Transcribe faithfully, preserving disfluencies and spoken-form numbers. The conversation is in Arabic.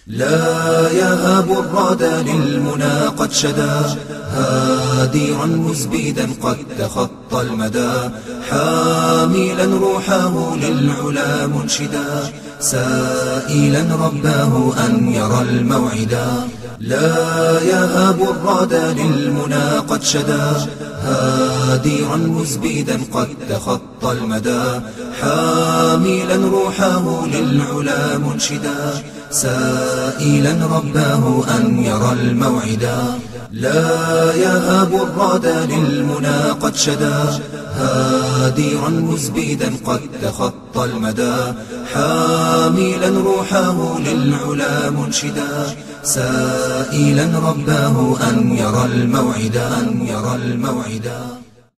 لا يهاب الراد للمنى قد شدا، هادرا مزبيدا قد تخطى المدى، حاملا روحه للعلا منشدا، سائلا رباه أن يرى الموعدا. لا يهاب الراد للمنى قد شدا، هادرا مزبيدا قد تخطى المدى، حاملا روحه للعلا منشدا، سائلا رباه أن يرى الموعدا. لا يهاب الراد للمنى قد شدا، هادرا مزبيدا قد تخطى المدى، حاملا روحه للعلا منشدا، سائلا رباه أن يرى الموعدا أن يرى الموعدا.